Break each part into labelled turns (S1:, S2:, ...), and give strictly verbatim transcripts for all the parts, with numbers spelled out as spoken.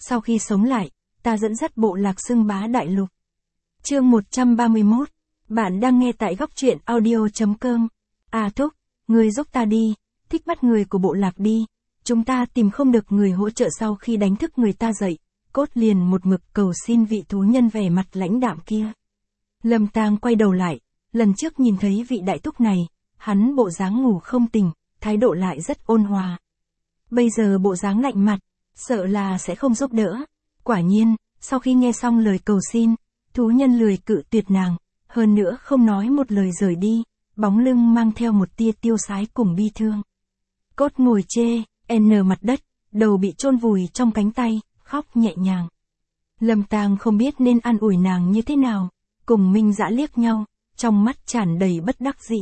S1: Sau khi sống lại, ta dẫn dắt bộ lạc xưng bá đại lục. Chương một trăm ba mươi mốt. Bạn đang nghe tại góc truyện audio chấm com. À Thúc, người giúp ta đi, thích bắt người của bộ lạc đi. Chúng ta tìm không được người hỗ trợ sau khi đánh thức người ta dậy. Cốt liền một mực cầu xin vị thú nhân vẻ mặt lãnh đạm kia. Lâm Tang quay đầu lại, lần trước nhìn thấy vị đại thúc này, hắn bộ dáng ngủ không tỉnh, thái độ lại rất ôn hòa. Bây giờ bộ dáng lạnh mặt, sợ là sẽ không giúp đỡ. Quả nhiên, sau khi nghe xong lời cầu xin, thú nhân lười cự tuyệt nàng, hơn nữa không nói một lời rời đi, bóng lưng mang theo một tia tiêu sái cùng bi thương. Cốt ngồi chê, n mặt đất, đầu bị chôn vùi trong cánh tay, khóc nhẹ nhàng. Lâm Tang không biết nên an ủi nàng như thế nào, cùng Minh Dã liếc nhau, trong mắt tràn đầy bất đắc dĩ.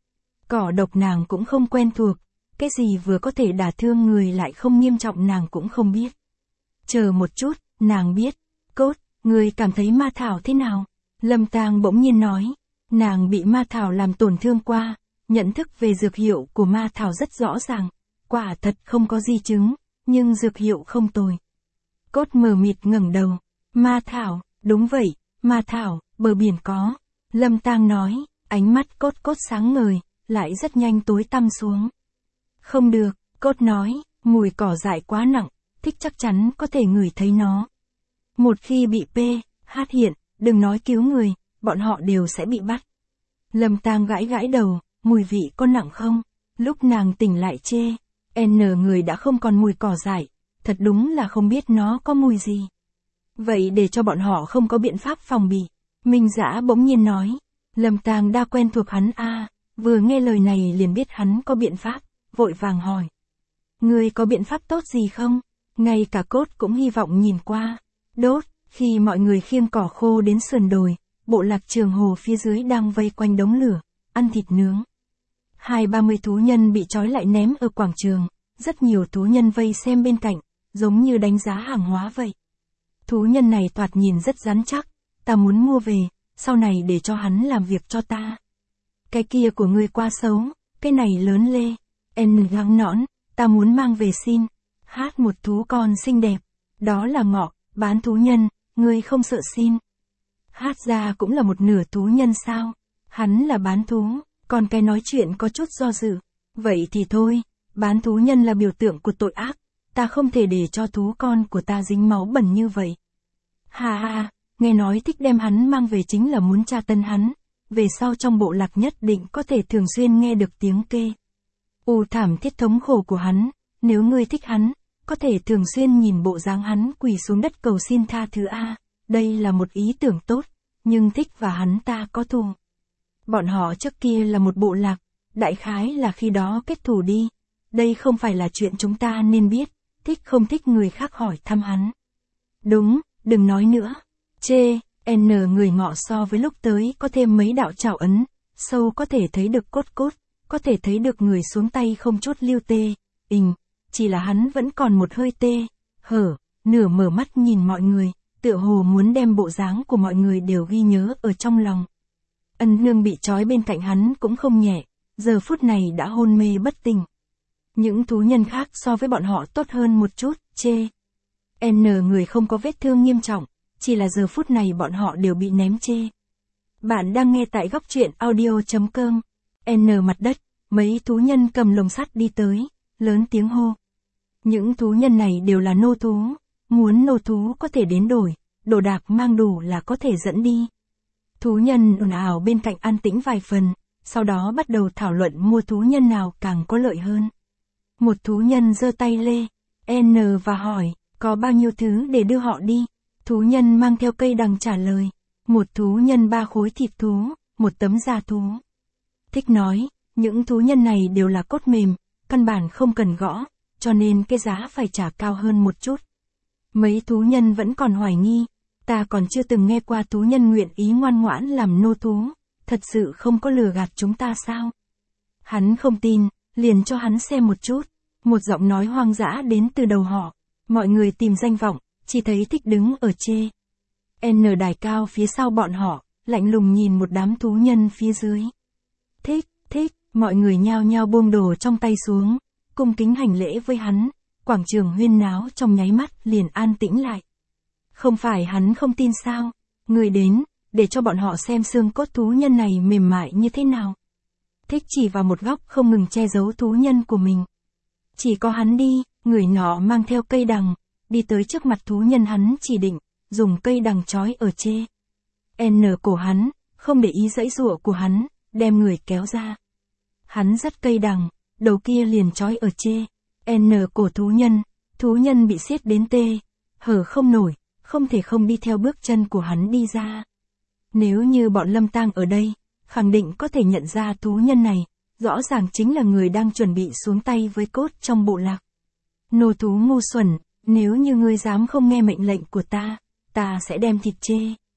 S1: Cỏ độc nàng cũng không quen thuộc, cái gì vừa có thể đả thương người lại không nghiêm trọng nàng cũng không biết. Chờ một chút, nàng biết. Cốt, người cảm thấy ma thảo thế nào? Lâm Tang bỗng nhiên nói, nàng bị ma thảo làm tổn thương qua, nhận thức về dược hiệu của ma thảo rất rõ ràng, quả thật không có di chứng, nhưng dược hiệu không tồi. Cốt mờ mịt ngẩng đầu, ma thảo, đúng vậy, ma thảo, bờ biển có. Lâm Tang nói, ánh mắt cốt cốt sáng ngời, lại rất nhanh tối tăm xuống. Không được, cốt nói, mùi cỏ dại quá nặng, thích chắc chắn có thể ngửi thấy nó. Một khi bị P, hát hiện, đừng nói cứu người, bọn họ đều sẽ bị bắt. Lâm Tang gãi gãi đầu, mùi vị có nặng không? Lúc nàng tỉnh lại chê, N người đã không còn mùi cỏ dại, thật đúng là không biết nó có mùi gì. Vậy để cho bọn họ không có biện pháp phòng bị. Minh Dã bỗng nhiên nói, Lâm Tang đã quen thuộc hắn a, à, vừa nghe lời này liền biết hắn có biện pháp, vội vàng hỏi. Ngươi có biện pháp tốt gì không? Ngay cả Cốt cũng hy vọng nhìn qua. Đốt, khi mọi người khiêng cỏ khô đến sườn đồi, bộ lạc Trường Hồ phía dưới đang vây quanh đống lửa, ăn thịt nướng. Hai ba mươi thú nhân bị trói lại ném ở quảng trường, rất nhiều thú nhân vây xem bên cạnh, giống như đánh giá hàng hóa vậy. Thú nhân này thoạt nhìn rất rắn chắc, ta muốn mua về, sau này để cho hắn làm việc cho ta. Cái kia của ngươi quá xấu, cái này lớn lê. N gắng nõn, ta muốn mang về xin. Hát một thú con xinh đẹp, đó là Ngọ, bán thú nhân, ngươi không sợ xin. Hát ra cũng là một nửa thú nhân sao? Hắn là bán thú, còn cái nói chuyện có chút do dự. Vậy thì thôi, bán thú nhân là biểu tượng của tội ác, ta không thể để cho thú con của ta dính máu bẩn như vậy. Hà hà, nghe nói thích đem hắn mang về chính là muốn tra tấn hắn, về sau trong bộ lạc nhất định có thể thường xuyên nghe được tiếng kê. U thảm thiết thống khổ của hắn, nếu ngươi thích hắn, có thể thường xuyên nhìn bộ dáng hắn quỳ xuống đất cầu xin tha thứ a, đây là một ý tưởng tốt, nhưng thích và hắn ta có thù. Bọn họ trước kia là một bộ lạc, đại khái là khi đó kết thù đi, đây không phải là chuyện chúng ta nên biết, thích không thích người khác hỏi thăm hắn. Đúng, đừng nói nữa. Chê, N người Ngọ so với lúc tới có thêm mấy đạo trảo ấn, sâu có thể thấy được cốt cốt, có thể thấy được người xuống tay không chút lưu tê, ình, chỉ là hắn vẫn còn một hơi tê, hở, nửa mở mắt nhìn mọi người, tựa hồ muốn đem bộ dáng của mọi người đều ghi nhớ ở trong lòng. Ân Nương bị trói bên cạnh hắn cũng không nhẹ, giờ phút này đã hôn mê bất tỉnh. Những thú nhân khác so với bọn họ tốt hơn một chút, chê. N người không có vết thương nghiêm trọng, chỉ là giờ phút này bọn họ đều bị ném chê. Bạn đang nghe tại góc truyện audio chấm com. N mặt đất, mấy thú nhân cầm lồng sắt đi tới, lớn tiếng hô. Những thú nhân này đều là nô thú, muốn nô thú có thể đến đổi, đồ đạc mang đủ là có thể dẫn đi. Thú nhân ồn ào bên cạnh an tĩnh vài phần, sau đó bắt đầu thảo luận mua thú nhân nào càng có lợi hơn. Một thú nhân giơ tay lê, N và hỏi, có bao nhiêu thứ để đưa họ đi? Thú nhân mang theo cây đằng trả lời, một thú nhân ba khối thịt thú, một tấm da thú. Thích nói, những thú nhân này đều là cốt mềm, căn bản không cần gõ, cho nên cái giá phải trả cao hơn một chút. Mấy thú nhân vẫn còn hoài nghi, ta còn chưa từng nghe qua thú nhân nguyện ý ngoan ngoãn làm nô thú, thật sự không có lừa gạt chúng ta sao? Hắn không tin, liền cho hắn xem một chút, một giọng nói hoang dã đến từ đầu họ, mọi người tìm danh vọng, chỉ thấy Thích đứng ở chê. N đài cao phía sau bọn họ, lạnh lùng nhìn một đám thú nhân phía dưới. Thích, thích, mọi người nhao nhao buông đồ trong tay xuống, cung kính hành lễ với hắn, quảng trường huyên náo trong nháy mắt liền an tĩnh lại. Không phải hắn không tin sao, người đến, để cho bọn họ xem xương cốt thú nhân này mềm mại như thế nào. Thích chỉ vào một góc không ngừng che giấu thú nhân của mình. Chỉ có hắn đi, người nọ mang theo cây đằng, đi tới trước mặt thú nhân hắn chỉ định, dùng cây đằng trói ở chê. N cổ hắn, không để ý dãy giụa của hắn, đem người kéo ra. Hắn dắt cây đằng, đầu kia liền trói ở chê. N cổ thú nhân, thú nhân bị siết đến tê, hở không nổi, không thể không đi theo bước chân của hắn đi ra. Nếu như bọn Lâm Tang ở đây, khẳng định có thể nhận ra thú nhân này, rõ ràng chính là người đang chuẩn bị xuống tay với cốt trong bộ lạc. Nô thú ngu xuẩn, nếu như ngươi dám không nghe mệnh lệnh của ta, ta sẽ đem thịt chê.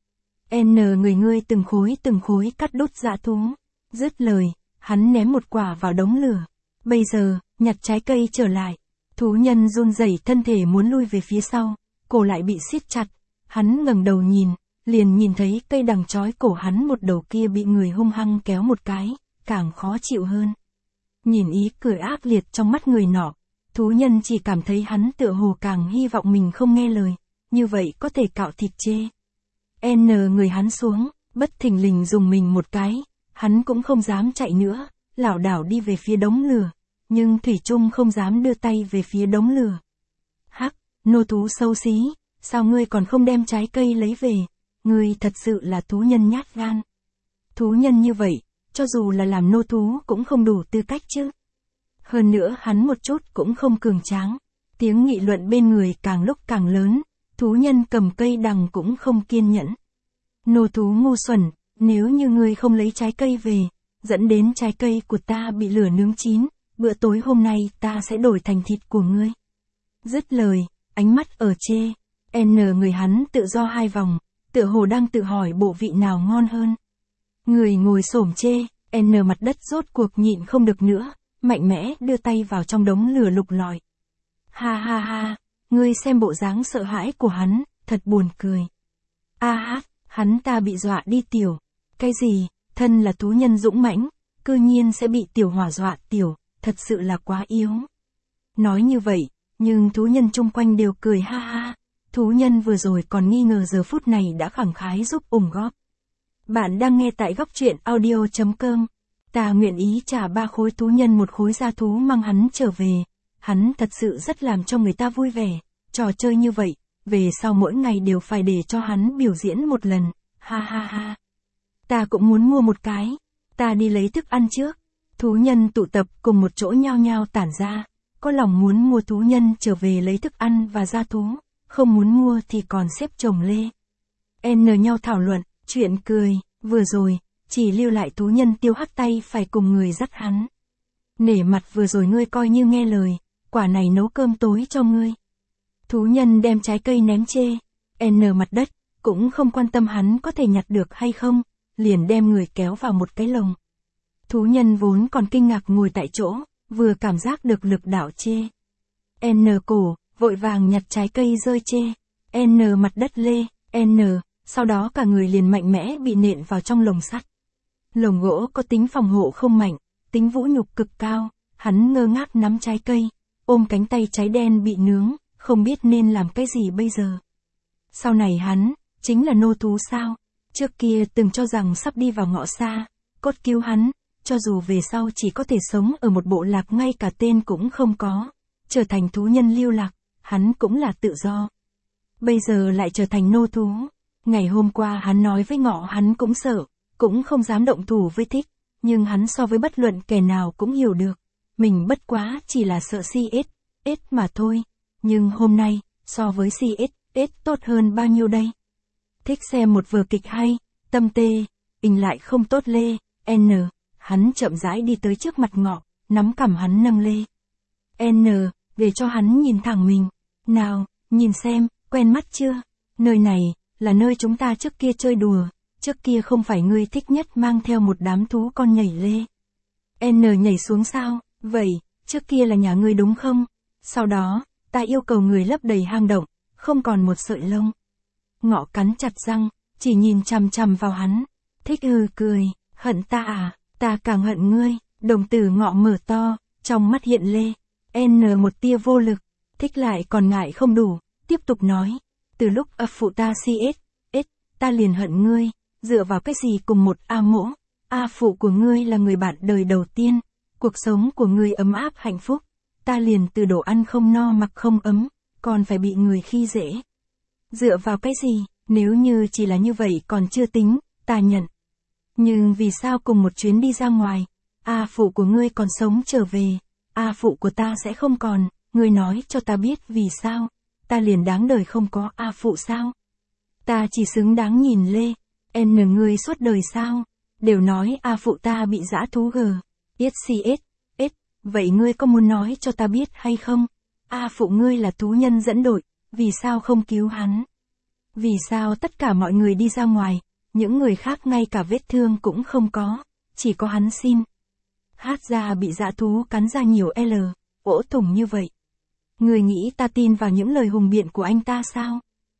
S1: N người ngươi từng khối từng khối cắt đốt dã thú. Dứt lời, hắn ném một quả vào đống lửa. Bây giờ, nhặt trái cây trở lại. Thú nhân run rẩy thân thể muốn lui về phía sau, cổ lại bị siết chặt. Hắn ngẩng đầu nhìn, liền nhìn thấy cây đằng trói cổ hắn một đầu kia bị người hung hăng kéo một cái, càng khó chịu hơn. Nhìn ý cười ác liệt trong mắt người nọ, thú nhân chỉ cảm thấy hắn tựa hồ càng hy vọng mình không nghe lời, như vậy có thể cạo thịt chê. N người hắn xuống, bất thình lình dùng mình một cái, hắn cũng không dám chạy nữa, lảo đảo đi về phía đống lửa, nhưng thủy chung không dám đưa tay về phía đống lửa. Hắc, nô thú xấu xí, sao ngươi còn không đem trái cây lấy về, ngươi thật sự là thú nhân nhát gan. Thú nhân như vậy, cho dù là làm nô thú cũng không đủ tư cách chứ. Hơn nữa hắn một chút cũng không cường tráng, tiếng nghị luận bên người càng lúc càng lớn, thú nhân cầm cây đằng cũng không kiên nhẫn. Nô thú ngu xuẩn, nếu như ngươi không lấy trái cây về, dẫn đến trái cây của ta bị lửa nướng chín, bữa tối hôm nay ta sẽ đổi thành thịt của ngươi. Dứt lời, ánh mắt ở chê, N người hắn tự do hai vòng, tựa hồ đang tự hỏi bộ vị nào ngon hơn. Người ngồi xổm chê, N mặt đất rốt cuộc nhịn không được nữa, mạnh mẽ đưa tay vào trong đống lửa lục lọi. Ha ha ha, ngươi xem bộ dáng sợ hãi của hắn, thật buồn cười. A hát, hắn ta bị dọa đi tiểu. Cái gì, thân là thú nhân dũng mãnh, cư nhiên sẽ bị tiểu hỏa dọa tiểu, thật sự là quá yếu. Nói như vậy, nhưng thú nhân chung quanh đều cười ha ha, thú nhân vừa rồi còn nghi ngờ giờ phút này đã khẳng khái giúp ủng góp. Bạn đang nghe tại góc truyện audio chấm com. Ta nguyện ý trả ba khối thú nhân một khối da thú mang hắn trở về. Hắn thật sự rất làm cho người ta vui vẻ. Trò chơi như vậy, về sau mỗi ngày đều phải để cho hắn biểu diễn một lần. Ha ha ha. Ta cũng muốn mua một cái. Ta đi lấy thức ăn trước. Thú nhân tụ tập cùng một chỗ nhao nhao tản ra. Có lòng muốn mua thú nhân trở về lấy thức ăn và da thú. Không muốn mua thì còn xếp chồng lê. N nhau thảo luận, chuyện cười, vừa rồi, chỉ lưu lại thú nhân Tiêu Hắc tay phải cùng người dắt hắn. Nể mặt vừa rồi ngươi coi như nghe lời, quả này nấu cơm tối cho ngươi. Thú nhân đem trái cây ném chê, N mặt đất, cũng không quan tâm hắn có thể nhặt được hay không, liền đem người kéo vào một cái lồng. Thú nhân vốn còn kinh ngạc ngồi tại chỗ, vừa cảm giác được lực đảo chê. N cổ, vội vàng nhặt trái cây rơi chê, N mặt đất lê, N, sau đó cả người liền mạnh mẽ bị nện vào trong lồng sắt. Lồng gỗ có tính phòng hộ không mạnh, tính vũ nhục cực cao, hắn ngơ ngác nắm trái cây, ôm cánh tay cháy đen bị nướng, không biết nên làm cái gì bây giờ. Sau này hắn, chính là nô thú sao? Trước kia từng cho rằng sắp đi vào ngõ xa, cốt cứu hắn, cho dù về sau chỉ có thể sống ở một bộ lạc ngay cả tên cũng không có, trở thành thú nhân lưu lạc, hắn cũng là tự do. Bây giờ lại trở thành nô thú. Ngày hôm qua hắn nói với Ngọ hắn cũng sợ, cũng không dám động thủ với Thích, nhưng hắn so với bất luận kẻ nào cũng hiểu được, mình bất quá chỉ là sợ xê ét ét mà thôi, nhưng hôm nay, so với xê ét ét tốt hơn bao nhiêu đây. Thích xem một vở kịch hay, tâm tê, ình lại không tốt lê, N, hắn chậm rãi đi tới trước mặt Ngọ, nắm cằm hắn nâng lê. N, để cho hắn nhìn thẳng mình, nào, nhìn xem, quen mắt chưa, nơi này, là nơi chúng ta trước kia chơi đùa, trước kia không phải ngươi thích nhất mang theo một đám thú con nhảy lê. N nhảy xuống sao, vậy, trước kia là nhà ngươi đúng không? Sau đó, ta yêu cầu người lấp đầy hang động, không còn một sợi lông. Ngọ cắn chặt răng, chỉ nhìn chằm chằm vào hắn. Thích hừ cười, hận ta à, ta càng hận ngươi, đồng tử Ngọ mở to, trong mắt hiện lê. N một tia vô lực, Thích lại còn ngại không đủ, tiếp tục nói. Từ lúc A phụ ta cs, s, ta liền hận ngươi, dựa vào cái gì cùng một A mỗ. A phụ của ngươi là người bạn đời đầu tiên, cuộc sống của ngươi ấm áp hạnh phúc, ta liền từ đồ ăn không no mặc không ấm, còn phải bị người khi dễ. Dựa vào cái gì, nếu như chỉ là như vậy còn chưa tính, ta nhận. Nhưng vì sao cùng một chuyến đi ra ngoài, A phụ của ngươi còn sống trở về, A phụ của ta sẽ không còn, ngươi nói cho ta biết vì sao, ta liền đáng đời không có A phụ sao? Ta chỉ xứng đáng nhìn Lê, N ngươi suốt đời sao? Đều nói A phụ ta bị dã thú g, cs, s, vậy ngươi có muốn nói cho ta biết hay không? A phụ ngươi là thú nhân dẫn đội, vì sao không cứu hắn? Vì sao tất cả mọi người đi ra ngoài, những người khác ngay cả vết thương cũng không có, chỉ có hắn xin. Hát ra bị dã thú cắn ra nhiều L, ỗ thủng như vậy. Người nghĩ ta tin vào những lời hùng biện của anh ta sao?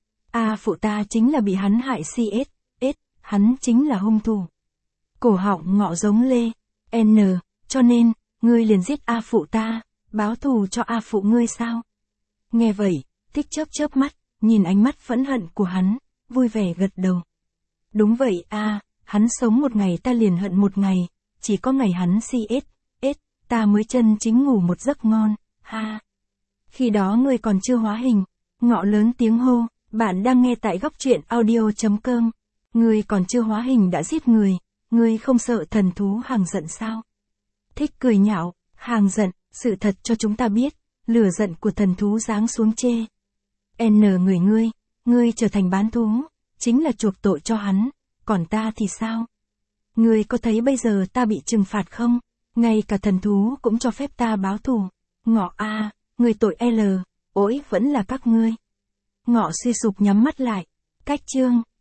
S1: A phụ ta chính là bị hắn hại cs, s, hắn chính là hung thủ. Cổ họng ngọ giống Lê, N, cho nên, ngươi liền giết A phụ ta, báo thù cho A phụ ngươi sao? Nghe vậy, Thích chớp chớp mắt, nhìn ánh mắt phẫn hận của hắn, vui vẻ gật đầu. Đúng vậy a, hắn sống một ngày ta liền hận một ngày, chỉ có ngày hắn cs, s, ta mới chân chính ngủ một giấc ngon, ha. Khi đó ngươi còn chưa hóa hình, ngọ lớn tiếng hô, bạn đang nghe tại góc truyện audio.com, ngươi còn chưa hóa hình đã giết người, ngươi không sợ thần thú hàng giận sao? Thích cười nhạo, hàng giận, sự thật cho chúng ta biết, lửa giận của thần thú giáng xuống chê. N người ngươi, ngươi trở thành bán thú, chính là chuộc tội cho hắn, còn ta thì sao? Ngươi có thấy bây giờ ta bị trừng phạt không? Ngay cả thần thú cũng cho phép ta báo thù. Ngọ a, người tội L, ỗi vẫn là các ngươi. Ngọ suy sụp nhắm mắt lại. Cách chương.